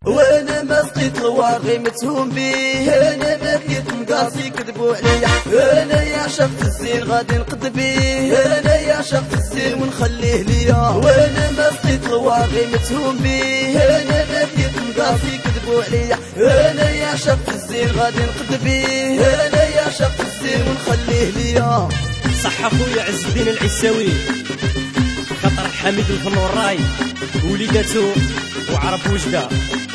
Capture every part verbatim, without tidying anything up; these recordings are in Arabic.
وانا ما سقيت الواغي متهم بيه، انا ما بقيت مقاسي يكذبوا عليا، انا يا شفت الزين غادي نقد بيه، انا يا شفت الزين ونخليه ليا، وانا ما سقيت الواغي متهم بيه، انا ما بقيت مقاسي يكذبوا عليا، انا يا شفت الزين غادي نقد بيه، انا يا شفت الزين ونخليه ليا. صح اخويا عز الدين العيساوي خطر حميد الفن والراي وليداتو وعرب وجده.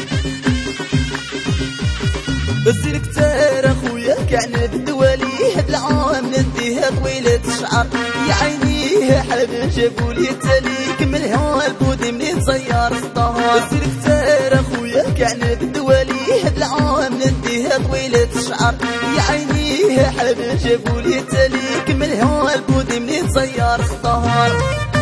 الزين كتار اخويا كان بالدوالي هاد العام نديها طويلة الشعر، يا عيني حلب جابوا لي التالي كملها البودي منين صيار الطهر. الزين كتار اخويا كان بالدوالي هاد العام نديها طويلة الشعر، يا عيني حلب جابوا لي التالي كملها البودي منين صيار الطهر.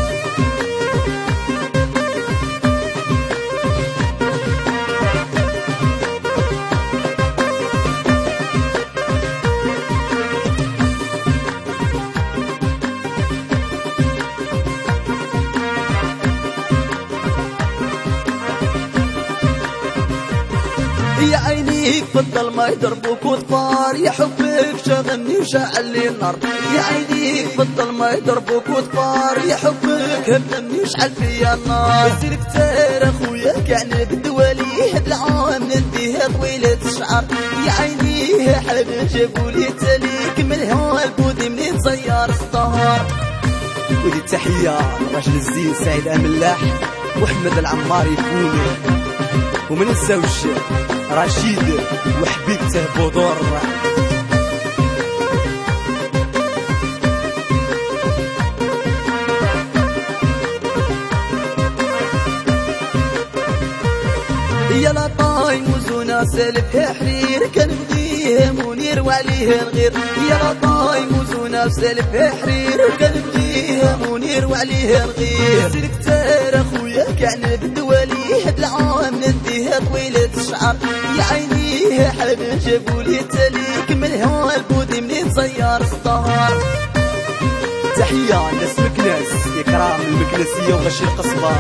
يا عينيك فضل ما يضربوك وطفار، يا حبك شغلني وشعل لي النار، يا عينيك فضل ما يضربوك وطفار، يا حبك هبني وشعل فيا النار. الزين كتار اخويا كان بالدوالي هاد العام نديها طويلة الشعر، يا عيني حلب جابوا لي التالي كملها البودي منين صيار الطهر. ودي التحية راجل الزين سعيد املاح واحمد العماري فوني، ومن الزوج رشيد وحبيبته بودور. يا لطاي وزونا سالف يا حرير كان بغيه منير وعليه الغير، يا لطاي وزونا سالف يا حرير كان بغيه منير وعليه الغير. الزين كتار اخويا كان بالدوالي هاد العام نديها طويلة الشعر، يا عيني حلب جابوا لي التالي كملها البودي منين صيار الطهر. تحية لناس مكناس إكرام المكناسية وغشي القصبة.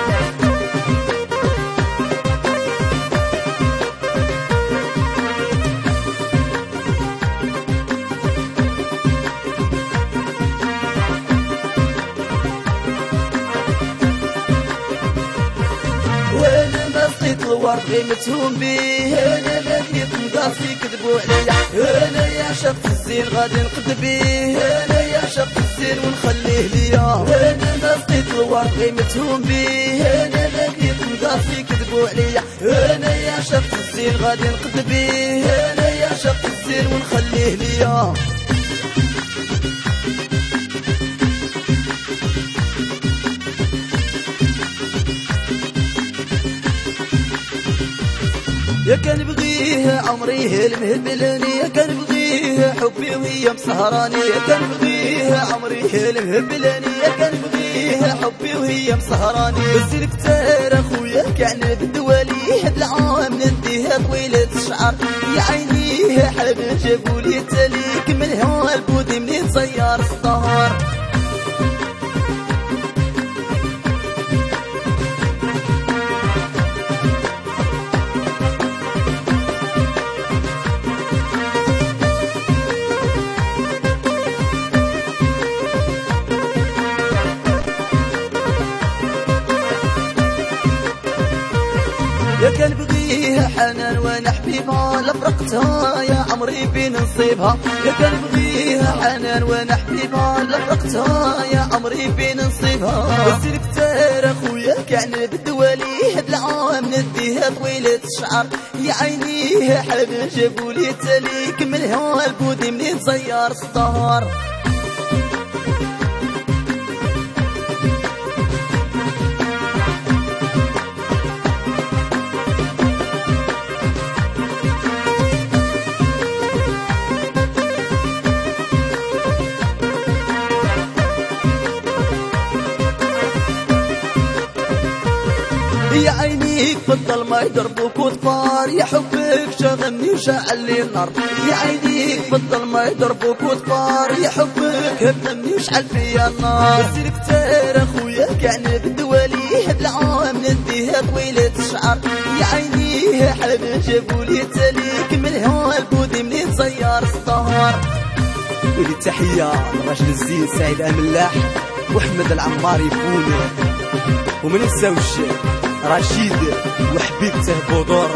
وانا ما سقيت الورد متهم بيه، انا ما بقيت مقاسي يكذبوا عليا، انا يا شفت الزين غادي نقد بيه، انا يا شفت الزين ونخليه ليا، وانا ما سقيت الورد متهم بيه، انا ما بقيت مقاسي يكذبوا عليا، انا يا شفت الزين غادي نقد بيه، انا يا شفت الزين ونخليه ليا. يا كان بغيه عمري المهبلاني، يا كان بغيه حبي وهي مسهراني، يا كان بغيه عمري المهبلاني، يا كان بغيه حبي وهي مسهراني. الزين كتار اخويا كان بالدوالي هاد العام نديها طويلة الشعر، يا عيني حلب جابوا لي التالي كملها البودي منين صيار الطهر. يا كان بغيه حنان وانا حبيبها لفرقتها يا عمري بين نصيبها، يا كان بغيه حنان وانا حبيبها لفرقتها يا عمري بين نصيبها. الزين كتار اخويا كان بالدوالي هاد العام نديها طويلة الشعر، يا عيني حلب جابوا لي التالي كملها البودي منين صيار الطهر. يا عينيك فضل ما يضربوك وطفار، يا حبك شغلني وشعل لي النار، يا عينيك فضل ما يضربوك وطفار، يا حبك هبني وشعل فيا النار. الزين كتار اخويا كان بالدوالي هاد العام نديها طويلة الشعر، يا عيني عينيه حلب جابولي تاليك من الهوا البودي منين صيار السهر. ولي التحية للراجل الزين سعيد الملاح وحمد العماري بوني، وما ننساوش رشيد وحبيبته بودور.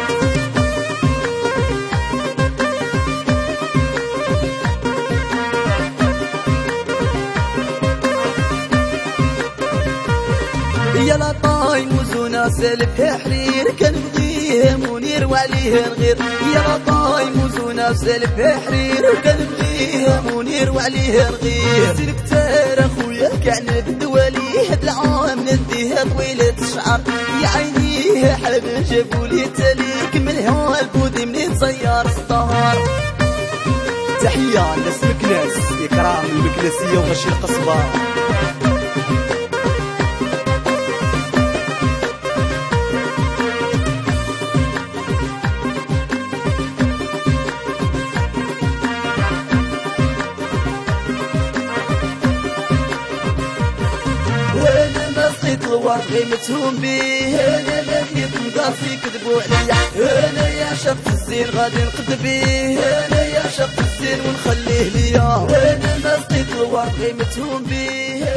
يا لطاي موزونا سالف حرير كنبغيه منير وعليه نغير. يا لطاي موزونا سالف حرير كنبغيه منير وعليه نغير. سير كتار اخويا كعنا بالدوالي هاد العام نديه طويلة الشعر. يا عينيه حلب جابولي تاليك من الهوا البودي منين صيار السهر. تحية لناس مكناس إكرام المكناسية وغشي القصبة. الوار غيمتهم بيه انا لقيت مقاسي كذبوا عليا. انا يا شفت الزين غادي نقد بيه، انا يا شفت الزين ونخليه ليا. وانا ما لقيت الوار غيمتهم بيه.